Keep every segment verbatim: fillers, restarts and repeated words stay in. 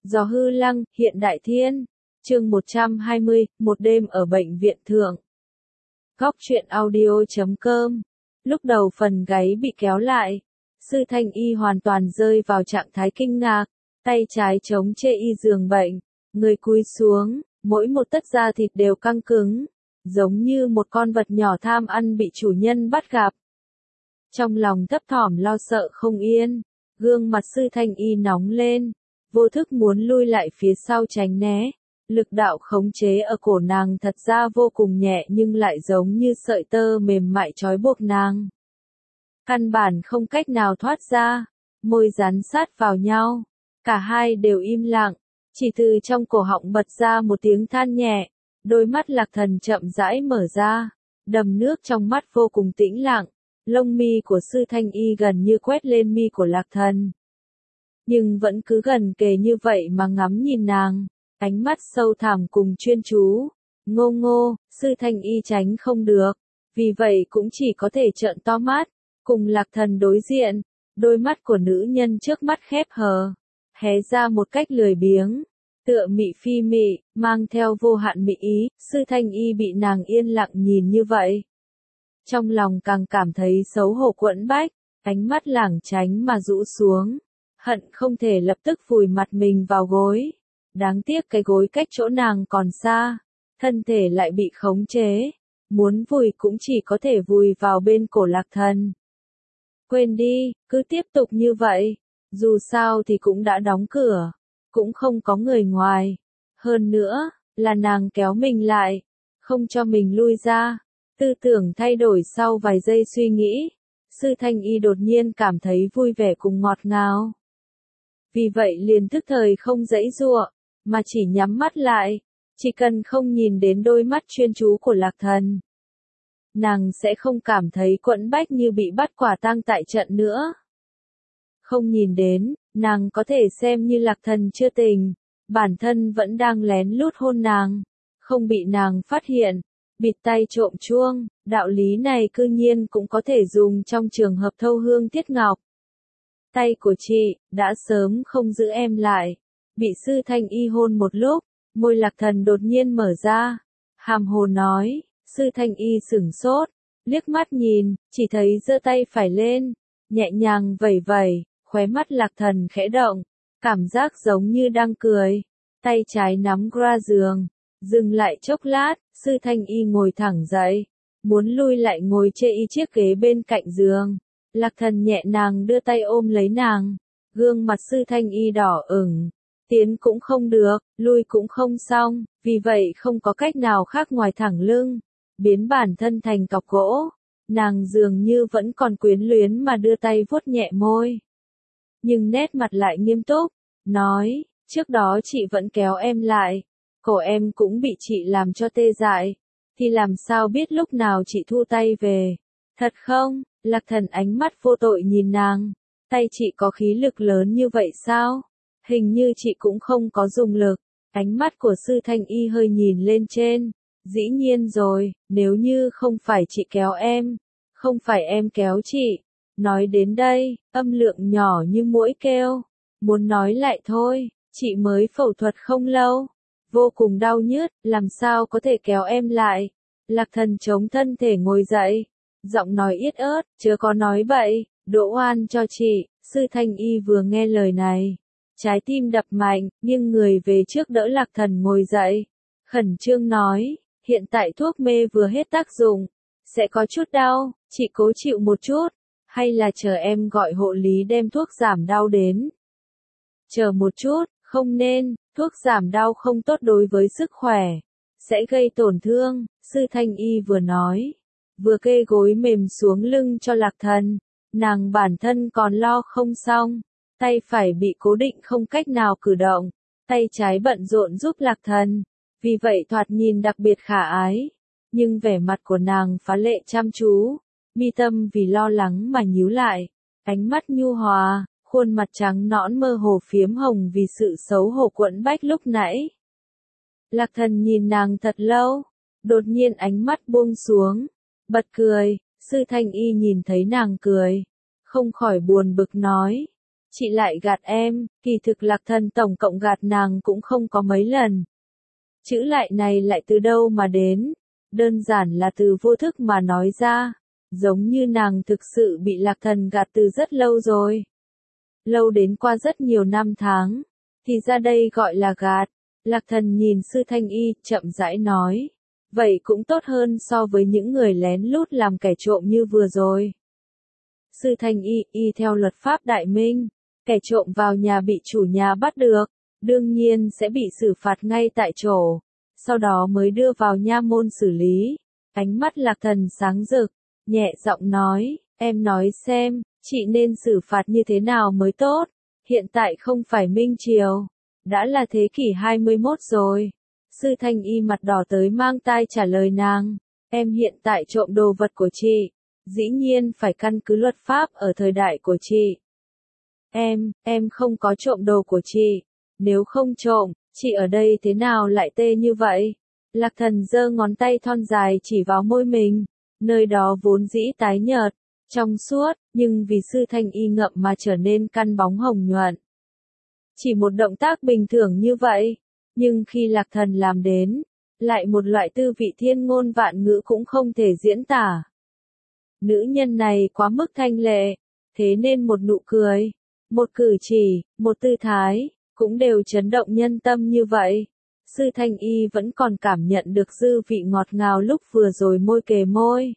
Gió hư lăng, hiện đại thiên. Chương một trăm hai mươi, một đêm ở bệnh viện thượng. Góc truyện audio chấm com. Lúc đầu phần gáy bị kéo lại, Sư Thanh Y hoàn toàn rơi vào trạng thái kinh ngạc, tay trái chống chê y giường bệnh, người cúi xuống, mỗi một tấc da thịt đều căng cứng, giống như một con vật nhỏ tham ăn bị chủ nhân bắt gặp. Trong lòng thấp thỏm lo sợ không yên, gương mặt Sư Thanh Y nóng lên, vô thức muốn lui lại phía sau tránh né. Lực đạo khống chế ở cổ nàng thật ra vô cùng nhẹ nhưng lại giống như sợi tơ mềm mại trói buộc nàng. Căn bản không cách nào thoát ra, môi dán sát vào nhau, cả hai đều im lặng, chỉ từ trong cổ họng bật ra một tiếng than nhẹ, đôi mắt Lạc Thần chậm rãi mở ra, đầm nước trong mắt vô cùng tĩnh lặng, lông mi của Sư Thanh Y gần như quét lên mi của Lạc Thần. Nhưng vẫn cứ gần kề như vậy mà ngắm nhìn nàng. Ánh mắt sâu thẳm cùng chuyên chú, ngô ngô, Sư Thanh Y tránh không được, vì vậy cũng chỉ có thể trợn to mắt, cùng Lạc Thần đối diện, đôi mắt của nữ nhân trước mắt khép hờ, hé ra một cách lười biếng, tựa mị phi mị, mang theo vô hạn mị ý. Sư Thanh Y bị nàng yên lặng nhìn như vậy, trong lòng càng cảm thấy xấu hổ quẫn bách, ánh mắt lảng tránh mà rũ xuống, hận không thể lập tức vùi mặt mình vào gối. Đáng tiếc cái gối cách chỗ nàng còn xa, thân thể lại bị khống chế, muốn vùi cũng chỉ có thể vùi vào bên cổ Lạc Thần. Quên đi, cứ tiếp tục như vậy, dù sao thì cũng đã đóng cửa, cũng không có người ngoài, hơn nữa, là nàng kéo mình lại, không cho mình lui ra, tư tưởng thay đổi sau vài giây suy nghĩ, Sư Thanh Y đột nhiên cảm thấy vui vẻ cùng ngọt ngào. Vì vậy liền tức thời không giãy giụa, mà chỉ nhắm mắt lại, chỉ cần không nhìn đến đôi mắt chuyên chú của Lạc Thần, nàng sẽ không cảm thấy quẫn bách như bị bắt quả tang tại trận nữa. Không nhìn đến, nàng có thể xem như Lạc Thần chưa tỉnh, bản thân vẫn đang lén lút hôn nàng, không bị nàng phát hiện, bịt tay trộm chuông, đạo lý này cư nhiên cũng có thể dùng trong trường hợp thâu hương tiết ngọc. Tay của chị, đã sớm không giữ em lại. Bị Sư Thanh Y hôn một lúc, môi Lạc Thần đột nhiên mở ra, hàm hồ nói. Sư Thanh Y sửng sốt, liếc mắt nhìn, chỉ thấy giơ tay phải lên, nhẹ nhàng vẩy vẩy, khóe mắt Lạc Thần khẽ động, cảm giác giống như đang cười, tay trái nắm gra giường, dừng lại chốc lát, Sư Thanh Y ngồi thẳng dậy, muốn lui lại ngồi chê y chiếc ghế bên cạnh giường, Lạc Thần nhẹ nàng đưa tay ôm lấy nàng, gương mặt Sư Thanh Y đỏ ửng. Tiến cũng không được, lui cũng không xong, vì vậy không có cách nào khác ngoài thẳng lưng, biến bản thân thành cọc gỗ. Nàng dường như vẫn còn quyến luyến mà đưa tay vuốt nhẹ môi. Nhưng nét mặt lại nghiêm túc, nói, trước đó chị vẫn kéo em lại, cổ em cũng bị chị làm cho tê dại, thì làm sao biết lúc nào chị thu tay về. Thật không? Lạc Thần ánh mắt vô tội nhìn nàng, tay chị có khí lực lớn như vậy sao? Hình như chị cũng không có dùng lực, ánh mắt của Sư Thanh Y hơi nhìn lên trên, dĩ nhiên rồi, nếu như không phải chị kéo em, không phải em kéo chị, nói đến đây, âm lượng nhỏ như muỗi kêu, muốn nói lại thôi, chị mới phẫu thuật không lâu, vô cùng đau nhức, làm sao có thể kéo em lại. Lạc Thần chống thân thể ngồi dậy, giọng nói yết ớt, chớ có nói bậy, đổ oan cho chị. Sư Thanh Y vừa nghe lời này, trái tim đập mạnh, nhưng người về trước đỡ Lạc Thần ngồi dậy, khẩn trương nói, hiện tại thuốc mê vừa hết tác dụng, sẽ có chút đau, chị cố chịu một chút, hay là chờ em gọi hộ lý đem thuốc giảm đau đến. Chờ một chút, không nên, thuốc giảm đau không tốt đối với sức khỏe, sẽ gây tổn thương. Sư Thanh Y vừa nói, vừa kê gối mềm xuống lưng cho Lạc Thần, nàng bản thân còn lo không xong. Tay phải bị cố định không cách nào cử động, tay trái bận rộn giúp Lạc Thần, vì vậy thoạt nhìn đặc biệt khả ái, nhưng vẻ mặt của nàng phá lệ chăm chú, mi tâm vì lo lắng mà nhíu lại, ánh mắt nhu hòa, khuôn mặt trắng nõn mơ hồ phiếm hồng vì sự xấu hổ quẫn bách lúc nãy. Lạc Thần nhìn nàng thật lâu, đột nhiên ánh mắt buông xuống, bật cười. Sư Thanh Y nhìn thấy nàng cười, không khỏi buồn bực nói. chị lại gạt em, kỳ thực Lạc Thần tổng cộng gạt nàng cũng không có mấy lần. Chữ lại này lại từ đâu mà đến, đơn giản là từ vô thức mà nói ra, giống như nàng thực sự bị Lạc Thần gạt từ rất lâu rồi. Lâu đến qua rất nhiều năm tháng, thì ra đây gọi là gạt. Lạc Thần nhìn Sư Thanh Y, chậm rãi nói, vậy cũng tốt hơn so với những người lén lút làm kẻ trộm như vừa rồi. Sư Thanh Y, y theo luật pháp Đại Minh, kẻ trộm vào nhà bị chủ nhà bắt được, đương nhiên sẽ bị xử phạt ngay tại chỗ, sau đó mới đưa vào nha môn xử lý. Ánh mắt Lạc Thần sáng rực, nhẹ giọng nói, em nói xem, chị nên xử phạt như thế nào mới tốt, hiện tại không phải Minh Triều, đã là thế kỷ hai mươi mốt rồi. Sư Thanh Y mặt đỏ tới mang tai trả lời nàng, em hiện tại trộm đồ vật của chị, dĩ nhiên phải căn cứ luật pháp ở thời đại của chị. Em, em không có trộm đồ của chị, nếu không trộm, chị ở đây thế nào lại tê như vậy? Lạc Thần giơ ngón tay thon dài chỉ vào môi mình, nơi đó vốn dĩ tái nhợt, trong suốt, nhưng vì Sư Thanh Y ngậm mà trở nên căn bóng hồng nhuận. Chỉ một động tác bình thường như vậy, nhưng khi Lạc Thần làm đến, lại một loại tư vị thiên ngôn vạn ngữ cũng không thể diễn tả. Nữ nhân này quá mức thanh lệ, thế nên một nụ cười, một cử chỉ, một tư thái, cũng đều chấn động nhân tâm như vậy. Sư Thanh Y vẫn còn cảm nhận được dư vị ngọt ngào lúc vừa rồi môi kề môi.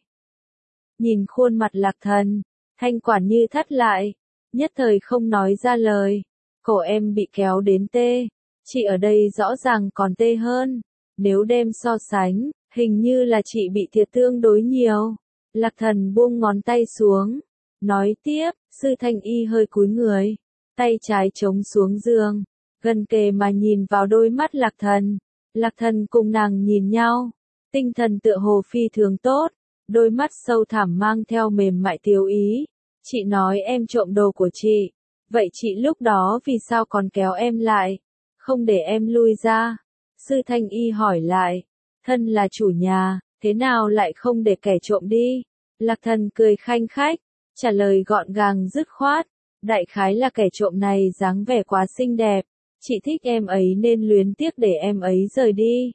Nhìn khuôn mặt Lạc Thần, thanh quản như thắt lại, nhất thời không nói ra lời. Cổ em bị kéo đến tê, chị ở đây rõ ràng còn tê hơn. Nếu đem so sánh, hình như là chị bị thiệt tương đối nhiều. Lạc Thần buông ngón tay xuống, nói tiếp, Sư Thanh Y hơi cúi người, tay trái chống xuống giường, gần kề mà nhìn vào đôi mắt Lạc Thần. Lạc Thần cùng nàng nhìn nhau, tinh thần tựa hồ phi thường tốt, đôi mắt sâu thẳm mang theo mềm mại tiếu ý. Chị nói em trộm đồ của chị, vậy chị lúc đó vì sao còn kéo em lại, không để em lui ra? Sư Thanh Y hỏi lại, thân là chủ nhà, thế nào lại không để kẻ trộm đi? Lạc Thần cười khanh khách, trả lời gọn gàng dứt khoát, đại khái là kẻ trộm này dáng vẻ quá xinh đẹp, chị thích em ấy nên luyến tiếc để em ấy rời đi.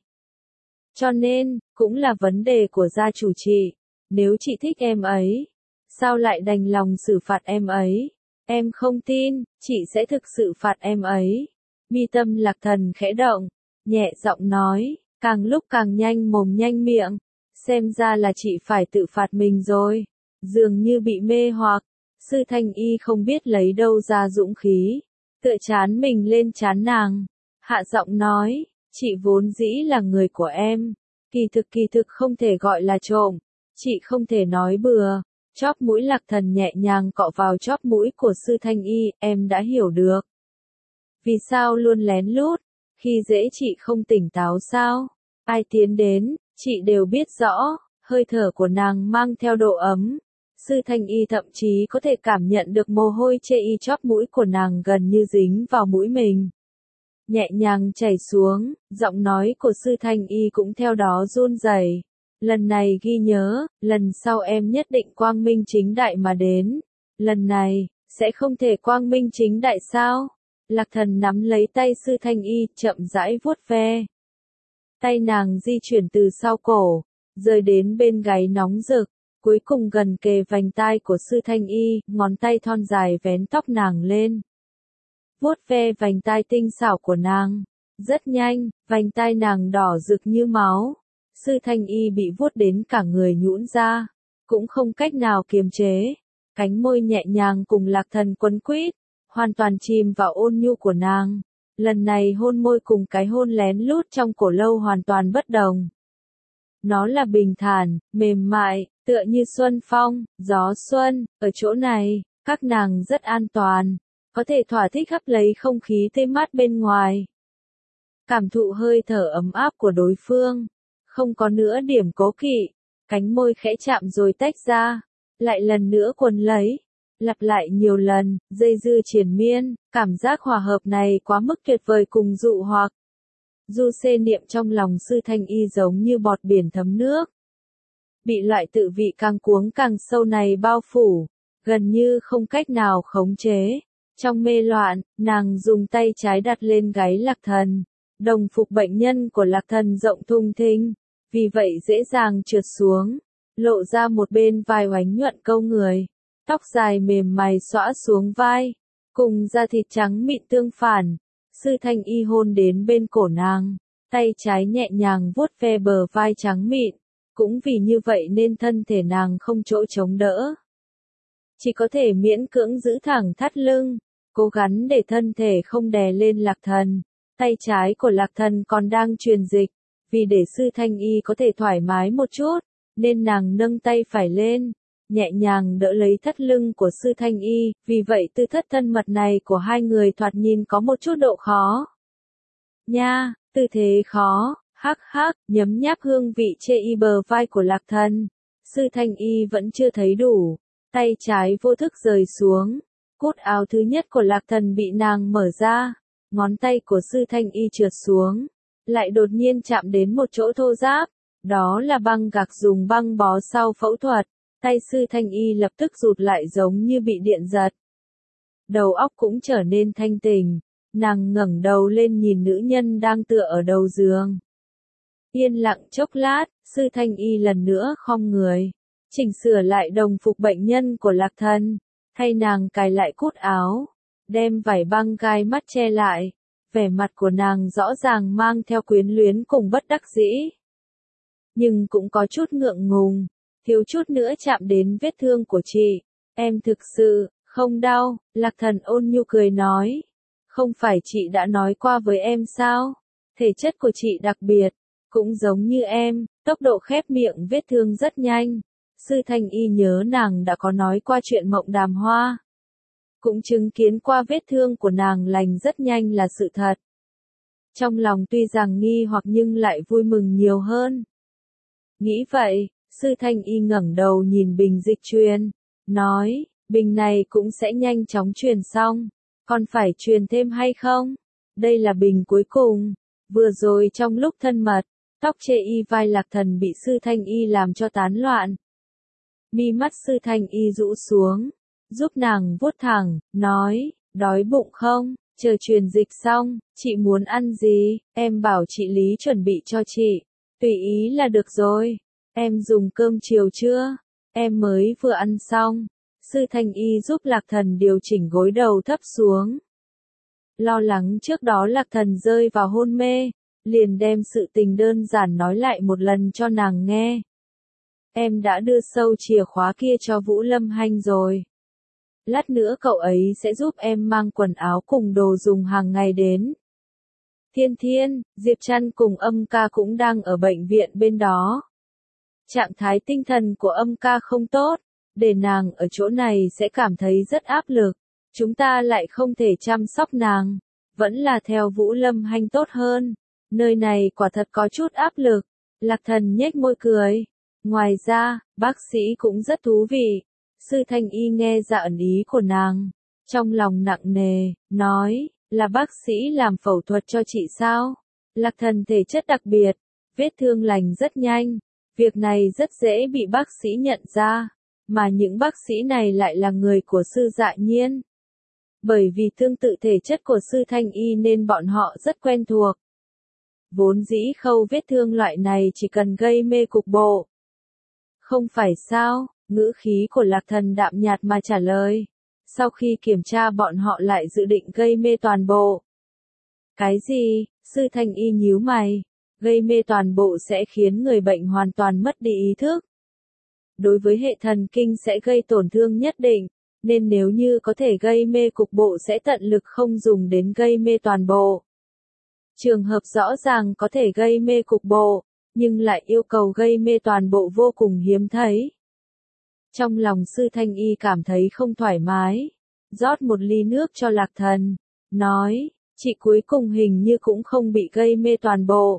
Cho nên, cũng là vấn đề của gia chủ chị, nếu chị thích em ấy, sao lại đành lòng xử phạt em ấy? Em không tin, chị sẽ thực sự phạt em ấy. Mi tâm Lạc Thần khẽ động, nhẹ giọng nói, càng lúc càng nhanh mồm nhanh miệng, xem ra là chị phải tự phạt mình rồi. Dường như bị mê hoặc, Sư Thanh Y không biết lấy đâu ra dũng khí, tựa chán mình lên chán nàng, hạ giọng nói, chị vốn dĩ là người của em, kỳ thực kỳ thực không thể gọi là trộm, chị không thể nói bừa. Chóp mũi Lạc Thần nhẹ nhàng cọ vào chóp mũi của Sư Thanh Y, em đã hiểu được. Vì sao luôn lén lút, khi dễ chị không tỉnh táo sao? Ai tiến đến, chị đều biết rõ, hơi thở của nàng mang theo độ ấm. Sư Thanh Y thậm chí có thể cảm nhận được mồ hôi chê y chóp mũi của nàng gần như dính vào mũi mình. Nhẹ nhàng chảy xuống, giọng nói của Sư Thanh Y cũng theo đó run rẩy. Lần này ghi nhớ, lần sau em nhất định quang minh chính đại mà đến. Lần này, sẽ không thể quang minh chính đại sao? Lạc Thần nắm lấy tay Sư Thanh Y, chậm rãi vuốt ve. Tay nàng di chuyển từ sau cổ, rơi đến bên gáy nóng rực, cuối cùng gần kề vành tai của Sư Thanh Y, ngón tay thon dài vén tóc nàng lên. Vuốt ve vành tai tinh xảo của nàng. Rất nhanh, vành tai nàng đỏ rực như máu. Sư Thanh Y bị vuốt đến cả người nhũn ra, cũng không cách nào kiềm chế. Cánh môi nhẹ nhàng cùng Lạc Thần quấn quýt, hoàn toàn chìm vào ôn nhu của nàng. Lần này hôn môi cùng cái hôn lén lút trong cổ lâu hoàn toàn bất đồng. Nó là bình thản, mềm mại, tựa như xuân phong, gió xuân. Ở chỗ này, các nàng rất an toàn, có thể thỏa thích hấp lấy không khí tê mát bên ngoài. Cảm thụ hơi thở ấm áp của đối phương. Không có nữa điểm cố kỵ, cánh môi khẽ chạm rồi tách ra, lại lần nữa quấn lấy, lặp lại nhiều lần, dây dưa triền miên, cảm giác hòa hợp này quá mức tuyệt vời cùng dụ hoặc. Du xê niệm trong lòng Sư Thanh Y giống như bọt biển thấm nước. Bị loại tự vị càng cuống càng sâu này bao phủ, gần như không cách nào khống chế. Trong mê loạn, nàng dùng tay trái đặt lên gáy Lạc Thần. Đồng phục bệnh nhân của Lạc Thần rộng thùng thình, vì vậy dễ dàng trượt xuống, lộ ra một bên vai oánh nhuận câu người. Tóc dài mềm mày xõa xuống vai, cùng da thịt trắng mịn tương phản. Sư Thanh Y hôn đến bên cổ nàng, tay trái nhẹ nhàng vuốt ve bờ vai trắng mịn, cũng vì như vậy nên thân thể nàng không chỗ chống đỡ. Chỉ có thể miễn cưỡng giữ thẳng thắt lưng, cố gắng để thân thể không đè lên Lạc Thần. Tay trái của Lạc Thần còn đang truyền dịch, vì để Sư Thanh Y có thể thoải mái một chút, nên nàng nâng tay phải lên, nhẹ nhàng đỡ lấy thắt lưng của Sư Thanh Y, vì vậy tư thất thân mật này của hai người thoạt nhìn có một chút độ khó. Nha, tư thế khó, hắc hắc, nhấm nháp hương vị chê y bờ vai của Lạc Thần. Sư Thanh Y vẫn chưa thấy đủ, tay trái vô thức rời xuống, cúc áo thứ nhất của Lạc Thần bị nàng mở ra, ngón tay của Sư Thanh Y trượt xuống, lại đột nhiên chạm đến một chỗ thô ráp, đó là băng gạc dùng băng bó sau phẫu thuật. Tay Sư Thanh Y lập tức rụt lại giống như bị điện giật. Đầu óc cũng trở nên thanh tỉnh, nàng ngẩng đầu lên nhìn nữ nhân đang tựa ở đầu giường. Yên lặng chốc lát, Sư Thanh Y lần nữa khom người, chỉnh sửa lại đồng phục bệnh nhân của Lạc Thần, thay nàng cài lại cúc áo, đem vải băng gai mắt che lại, vẻ mặt của nàng rõ ràng mang theo quyến luyến cùng bất đắc dĩ. Nhưng cũng có chút ngượng ngùng. Thiếu chút nữa chạm đến vết thương của chị. Em thực sự, không đau, Lạc Thần ôn nhu cười nói. Không phải chị đã nói qua với em sao? Thể chất của chị đặc biệt, cũng giống như em, tốc độ khép miệng vết thương rất nhanh. Sư Thanh Y nhớ nàng đã có nói qua chuyện mộng đàm hoa. Cũng chứng kiến qua vết thương của nàng lành rất nhanh là sự thật. Trong lòng tuy rằng nghi hoặc nhưng lại vui mừng nhiều hơn. Nghĩ vậy, Sư Thanh Y ngẩng đầu nhìn bình dịch truyền, nói, bình này cũng sẽ nhanh chóng truyền xong, còn phải truyền thêm hay không? Đây là bình cuối cùng. Vừa rồi trong lúc thân mật, tóc chê y vai Lạc Thần bị Sư Thanh Y làm cho tán loạn. Mi mắt Sư Thanh Y rũ xuống, giúp nàng vuốt thẳng, nói, đói bụng không? Chờ truyền dịch xong, chị muốn ăn gì? Em bảo chị Lý chuẩn bị cho chị. Tùy ý là được rồi. Em dùng cơm chiều chưa? Em mới vừa ăn xong. Sư Thanh Y giúp Lạc Thần điều chỉnh gối đầu thấp xuống. Lo lắng trước đó Lạc Thần rơi vào hôn mê, liền đem sự tình đơn giản nói lại một lần cho nàng nghe. Em đã đưa sâu chìa khóa kia cho Vũ Lâm Hanh rồi. Lát nữa cậu ấy sẽ giúp em mang quần áo cùng đồ dùng hàng ngày đến. Thiên Thiên, Diệp Trăn cùng Âm Ca cũng đang ở bệnh viện bên đó. Trạng thái tinh thần của Âm Ca không tốt, để nàng ở chỗ này sẽ cảm thấy rất áp lực. Chúng ta lại không thể chăm sóc nàng, vẫn là theo Vũ Lâm Hanh tốt hơn. Nơi này quả thật có chút áp lực. Lạc Thần nhếch môi cười. Ngoài ra, bác sĩ cũng rất thú vị. Sư Thanh Y nghe ra ẩn ý của nàng, trong lòng nặng nề, nói, là bác sĩ làm phẫu thuật cho chị sao? Lạc Thần thể chất đặc biệt, vết thương lành rất nhanh, việc này rất dễ bị bác sĩ nhận ra, mà những bác sĩ này lại là người của Sư Dạ Nhiên. Bởi vì tương tự thể chất của Sư Thanh Y nên bọn họ rất quen thuộc. Vốn dĩ khâu vết thương loại này chỉ cần gây mê cục bộ. Không phải sao? Ngữ khí của Lạc Thần đạm nhạt mà trả lời. Sau khi kiểm tra bọn họ lại dự định gây mê toàn bộ. Cái gì? Sư Thanh Y nhíu mày. Gây mê toàn bộ sẽ khiến người bệnh hoàn toàn mất đi ý thức. Đối với hệ thần kinh sẽ gây tổn thương nhất định, nên nếu như có thể gây mê cục bộ sẽ tận lực không dùng đến gây mê toàn bộ. Trường hợp rõ ràng có thể gây mê cục bộ, nhưng lại yêu cầu gây mê toàn bộ vô cùng hiếm thấy. Trong lòng Sư Thanh Y cảm thấy không thoải mái, rót một ly nước cho Lạc Thần, nói, chị cuối cùng hình như cũng không bị gây mê toàn bộ.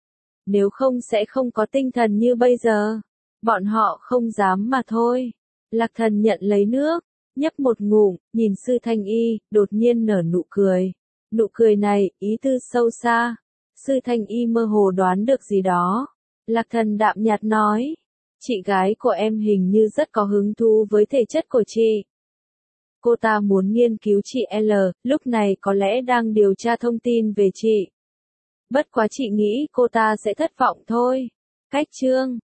Nếu không sẽ không có tinh thần như bây giờ, bọn họ không dám mà thôi. Lạc Thần nhận lấy nước, nhấp một ngụm, nhìn Sư Thanh Y, đột nhiên nở nụ cười. Nụ cười này, ý tư sâu xa. Sư Thanh Y mơ hồ đoán được gì đó. Lạc Thần đạm nhạt nói, chị gái của em hình như rất có hứng thú với thể chất của chị. cô ta muốn nghiên cứu chị L, lúc này có lẽ đang điều tra thông tin về chị. Bất quá chị nghĩ cô ta sẽ thất vọng thôi. Cách chương